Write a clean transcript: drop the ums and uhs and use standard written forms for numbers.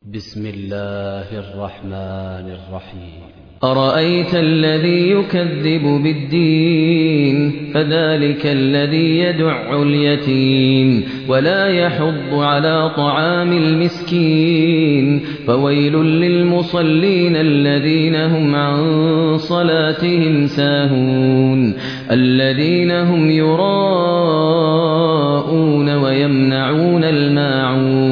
بسم الله الرحمن الرحيم. أرأيت الذي يكذب بالدين فذلك الذي يدع اليتيم ولا يحض على طعام المسكين فويل للمصلين الذين هم عن صلاتهم ساهون الذين هم يراءون ويمنعون الماعون